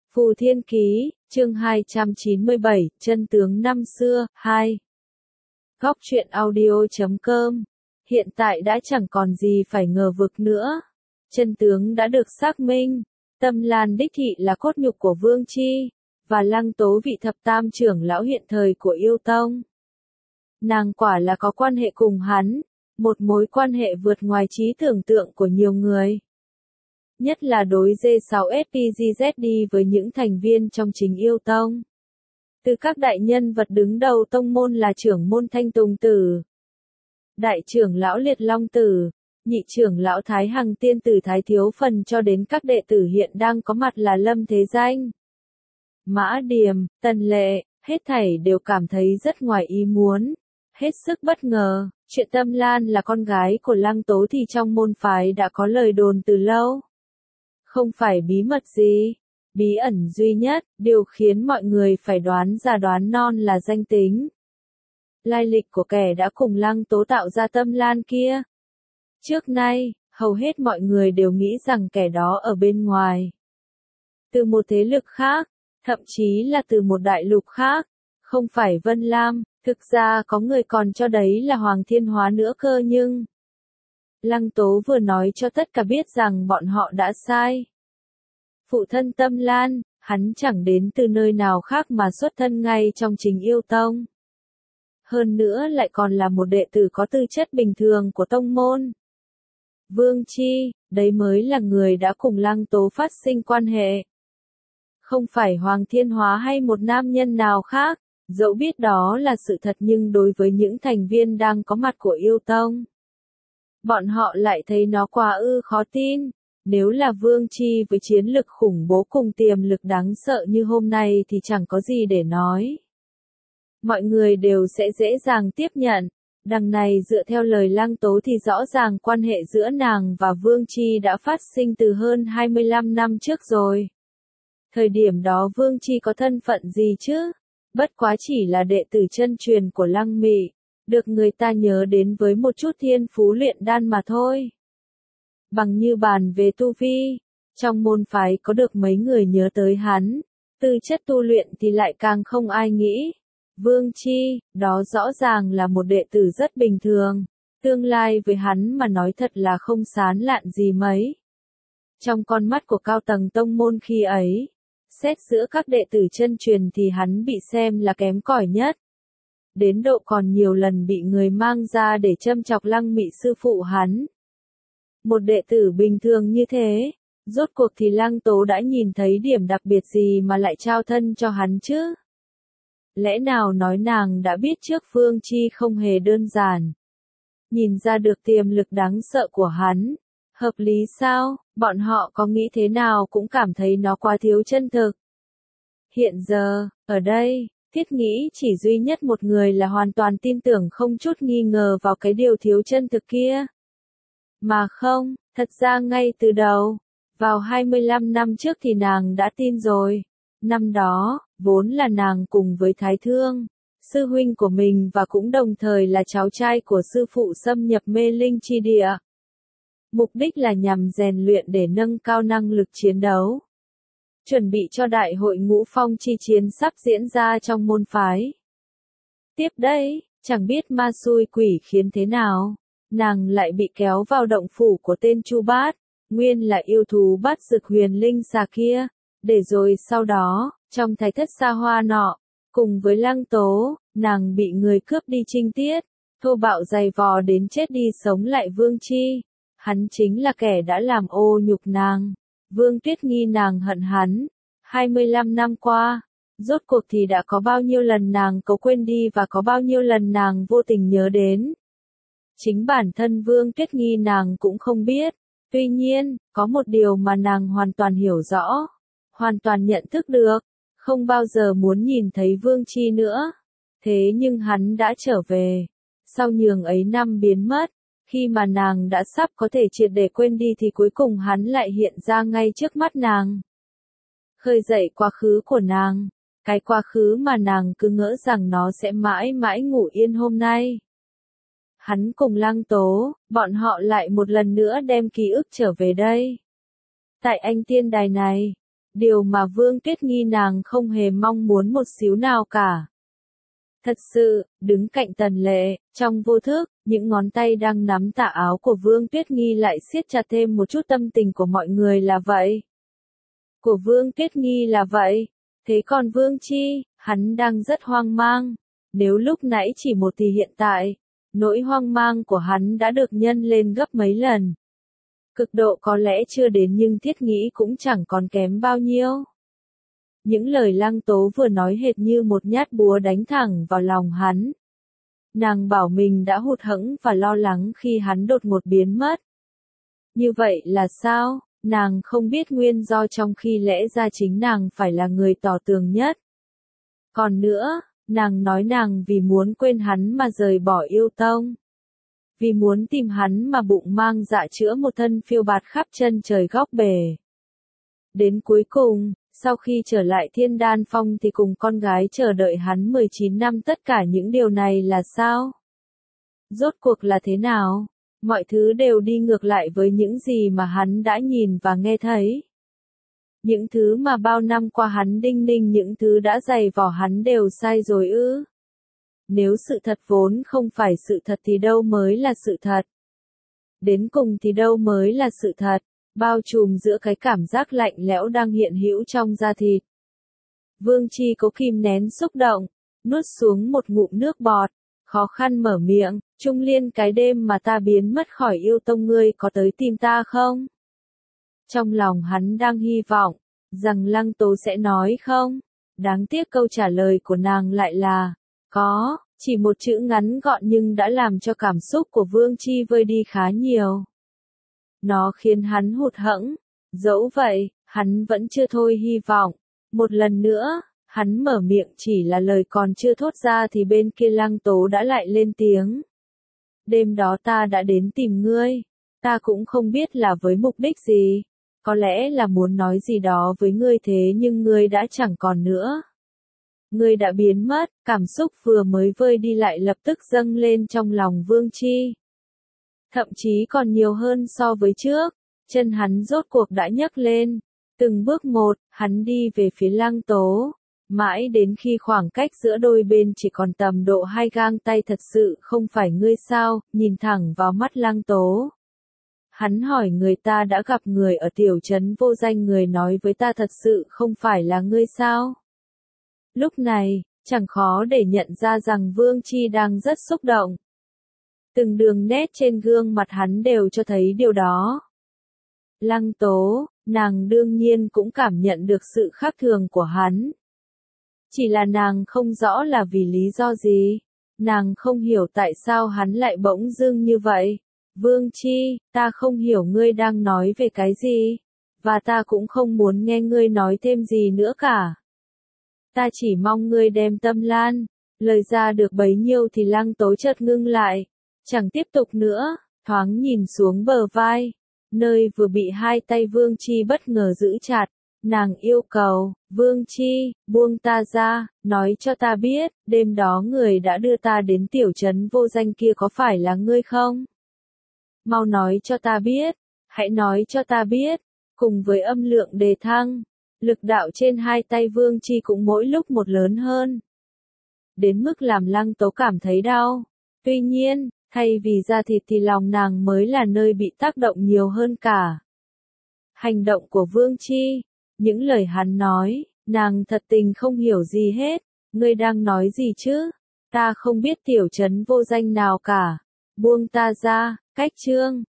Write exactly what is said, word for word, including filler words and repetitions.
Phù Thiên Ký, chương hai trăm chín mươi bảy, chân tướng năm xưa, hai. Góc truyện audio chấm com. Hiện tại đã chẳng còn gì phải ngờ vực nữa. Chân tướng đã được xác minh. Tâm Lan đích thị là cốt nhục của Vương Chi, và Lăng Tố vị thập tam trưởng lão hiện thời của Yêu Tông. Nàng quả là có quan hệ cùng hắn, một mối quan hệ vượt ngoài trí tưởng tượng của nhiều người. Nhất là đối G sáu S P G Z đi với những thành viên trong chính Yêu Tông. Từ các đại nhân vật đứng đầu tông môn là trưởng môn Thanh Tùng Tử, đại trưởng lão Liệt Long Tử, nhị trưởng lão Thái Hằng Tiên Tử Thái Thiếu Phần cho đến các đệ tử hiện đang có mặt là Lâm Thế Danh, Mã Điềm, Tần Lệ, hết thảy đều cảm thấy rất ngoài ý muốn, hết sức bất ngờ. Chuyện Tâm Lan là con gái của Lăng Tố thì trong môn phái đã có lời đồn từ lâu. Không phải bí mật gì, bí ẩn duy nhất, điều khiến mọi người phải đoán già đoán non là danh tính. Lai lịch của kẻ đã cùng Lăng Tố tạo ra Tâm Lan kia. Trước nay, hầu hết mọi người đều nghĩ rằng kẻ đó ở bên ngoài. Từ một thế lực khác, thậm chí là từ một đại lục khác, không phải Vân Lam, thực ra có người còn cho đấy là Hoàng Thiên Hóa nữa cơ nhưng... Lăng Tố vừa nói cho tất cả biết rằng bọn họ đã sai. Phụ thân Tâm Lan, hắn chẳng đến từ nơi nào khác mà xuất thân ngay trong chính Yêu Tông. Hơn nữa lại còn là một đệ tử có tư chất bình thường của tông môn. Vương Chi, đấy mới là người đã cùng Lăng Tố phát sinh quan hệ. Không phải Hoàng Thiên Hóa hay một nam nhân nào khác, dẫu biết đó là sự thật nhưng đối với những thành viên đang có mặt của Yêu Tông, bọn họ lại thấy nó quá ư khó tin. Nếu là Vương Chi với chiến lực khủng bố cùng tiềm lực đáng sợ như hôm nay thì chẳng có gì để nói. Mọi người đều sẽ dễ dàng tiếp nhận. Đằng này dựa theo lời Lăng Tố thì rõ ràng quan hệ giữa nàng và Vương Chi đã phát sinh từ hơn hai mươi lăm năm trước rồi. Thời điểm đó Vương Chi có thân phận gì chứ? Bất quá chỉ là đệ tử chân truyền của Lăng Mị, được người ta nhớ đến với một chút thiên phú luyện đan mà thôi. Bằng như bàn về tu vi, trong môn phái có được mấy người nhớ tới hắn, tư chất tu luyện thì lại càng không ai nghĩ. Vương Chi, đó rõ ràng là một đệ tử rất bình thường, tương lai với hắn mà nói thật là không sán lạn gì mấy. Trong con mắt của cao tầng tông môn khi ấy, xét giữa các đệ tử chân truyền thì hắn bị xem là kém cỏi nhất. Đến độ còn nhiều lần bị người mang ra để châm chọc Lăng Mị sư phụ hắn. Một đệ tử bình thường như thế, rốt cuộc thì Lăng Tố đã nhìn thấy điểm đặc biệt gì mà lại trao thân cho hắn chứ? Lẽ nào nói nàng đã biết trước Vương Chi không hề đơn giản. Nhìn ra được tiềm lực đáng sợ của hắn. Hợp lý sao? Bọn họ có nghĩ thế nào cũng cảm thấy nó quá thiếu chân thực. Hiện giờ, ở đây, thiết nghĩ chỉ duy nhất một người là hoàn toàn tin tưởng không chút nghi ngờ vào cái điều thiếu chân thực kia. Mà không, thật ra ngay từ đầu, vào hai mươi lăm năm trước thì nàng đã tin rồi. Năm đó, vốn là nàng cùng với Thái Thương, sư huynh của mình và cũng đồng thời là cháu trai của sư phụ xâm nhập mê linh chi địa. Mục đích là nhằm rèn luyện để nâng cao năng lực chiến đấu. Chuẩn bị cho đại hội ngũ phong chi chiến sắp diễn ra trong môn phái. Tiếp đây, chẳng biết ma xui quỷ khiến thế nào, nàng lại bị kéo vào động phủ của tên Chu Bát, nguyên là yêu thú bát dực huyền linh xà kia, để rồi sau đó, trong thái thất xa hoa nọ, cùng với Lăng Tố, nàng bị người cướp đi trinh tiết, thô bạo giày vò đến chết đi sống lại Vương Chi. Hắn chính là kẻ đã làm ô nhục nàng. Vương Tuyết Nghi nàng hận hắn. hai mươi lăm năm qua, rốt cuộc thì đã có bao nhiêu lần nàng có quên đi và có bao nhiêu lần nàng vô tình nhớ đến. Chính bản thân Vương Tuyết Nghi nàng cũng không biết. Tuy nhiên, có một điều mà nàng hoàn toàn hiểu rõ, hoàn toàn nhận thức được, không bao giờ muốn nhìn thấy Vương Chi nữa. Thế nhưng hắn đã trở về. Sau nhường ấy năm biến mất, khi mà nàng đã sắp có thể triệt để quên đi thì cuối cùng hắn lại hiện ra ngay trước mắt nàng. Khơi dậy quá khứ của nàng, cái quá khứ mà nàng cứ ngỡ rằng nó sẽ mãi mãi ngủ yên hôm nay. Hắn cùng Lăng Tố, bọn họ lại một lần nữa đem ký ức trở về đây. Tại anh tiên đài này, Điều mà Vương Tuyết Nghi nàng không hề mong muốn một xíu nào cả. Thật sự, đứng cạnh Tần Lệ, trong vô thức, những ngón tay đang nắm tà áo của Vương Tuyết Nghi lại siết chặt thêm một chút tâm tình của mọi người là vậy. Của Vương Tuyết Nghi là vậy. Thế còn Vương Chi, hắn đang rất hoang mang. Nếu lúc nãy chỉ một thì hiện tại, nỗi hoang mang của hắn đã được nhân lên gấp mấy lần. Cực độ có lẽ chưa đến nhưng Thiết nghĩ cũng chẳng còn kém bao nhiêu. Những lời Lăng Tố vừa nói hệt như một nhát búa đánh thẳng vào lòng hắn. Nàng bảo mình đã hụt hẫng và lo lắng khi hắn đột ngột biến mất. Như vậy là sao? Nàng không biết nguyên do trong khi lẽ ra chính nàng phải là người tỏ tường nhất. Còn nữa, nàng nói nàng vì muốn quên hắn mà rời bỏ yêu tông. Vì muốn tìm hắn mà bụng mang dạ chữa một thân phiêu bạt khắp chân trời góc bể. Đến cuối cùng, sau khi trở lại Thiên Đan Phong thì cùng con gái chờ đợi hắn mười chín năm, tất cả những điều này là sao? Rốt cuộc là thế nào? Mọi thứ đều đi ngược lại với những gì mà hắn đã nhìn và nghe thấy. Những thứ mà bao năm qua hắn đinh ninh, những thứ đã dày vò hắn đều sai rồi ư? Nếu sự thật vốn không phải sự thật thì đâu mới là sự thật? Đến cùng thì đâu mới là sự thật? Bao trùm giữa cái cảm giác lạnh lẽo đang hiện hữu trong da thịt. Vương Chi cố kìm nén xúc động, nuốt xuống một ngụm nước bọt, khó khăn mở miệng, Trung Liên, cái đêm mà ta biến mất khỏi yêu tông ngươi có tới tìm ta không? Trong lòng hắn đang hy vọng, rằng Lăng Tố sẽ nói không. Đáng tiếc câu trả lời của nàng lại là, có, chỉ một chữ ngắn gọn nhưng đã làm cho cảm xúc của Vương Chi vơi đi khá nhiều. Nó khiến hắn hụt hẫng, dẫu vậy, hắn vẫn chưa thôi hy vọng. Một lần nữa, hắn mở miệng chỉ là lời còn chưa thốt ra thì bên kia Lăng Tố đã lại lên tiếng. Đêm đó ta đã đến tìm ngươi, ta cũng không biết là với mục đích gì, có lẽ là muốn nói gì đó với ngươi thế nhưng ngươi đã chẳng còn nữa. Ngươi đã biến mất, cảm xúc vừa mới vơi đi lại lập tức dâng lên trong lòng Vương Chi. Thậm chí còn nhiều hơn so với trước, chân hắn rốt cuộc đã nhấc lên. Từng bước một, hắn đi về phía Lăng Tố. Mãi đến khi khoảng cách giữa đôi bên chỉ còn tầm độ hai gang tay, thật sự không phải ngươi sao, nhìn thẳng vào mắt Lăng Tố. Hắn hỏi người ta đã gặp người ở tiểu trấn vô danh, người nói với ta thật sự không phải là ngươi sao. Lúc này, chẳng khó để nhận ra rằng Vương Chi đang rất xúc động. Từng đường nét trên gương mặt hắn đều cho thấy điều đó. Lăng Tố, nàng đương nhiên cũng cảm nhận được sự khác thường của hắn. Chỉ là nàng không rõ là vì lý do gì. Nàng không hiểu tại sao hắn lại bỗng dưng như vậy. Vương Chi, ta không hiểu ngươi đang nói về cái gì. Và ta cũng không muốn nghe ngươi nói thêm gì nữa cả. Ta chỉ mong ngươi đem tâm lan. Lời ra được bấy nhiêu thì Lăng Tố chợt ngưng lại. Chẳng tiếp tục nữa, thoáng nhìn xuống bờ vai. Nơi vừa bị hai tay Vương Chi bất ngờ giữ chặt. Nàng yêu cầu, Vương Chi, buông ta ra, nói cho ta biết, đêm đó người đã đưa ta đến tiểu trấn vô danh kia có phải là ngươi không? Mau nói cho ta biết, hãy nói cho ta biết. Cùng với âm lượng đề thăng, lực đạo trên hai tay Vương Chi cũng mỗi lúc một lớn hơn. Đến mức làm Lăng Tố cảm thấy đau. Tuy nhiên, thay vì da thịt thì lòng nàng mới là nơi bị tác động nhiều hơn cả. Hành động của Vương Chi, những lời hắn nói, nàng thật tình không hiểu gì hết. Ngươi đang nói gì chứ? Ta không biết tiểu trấn vô danh nào cả. Buông ta ra, cách chương.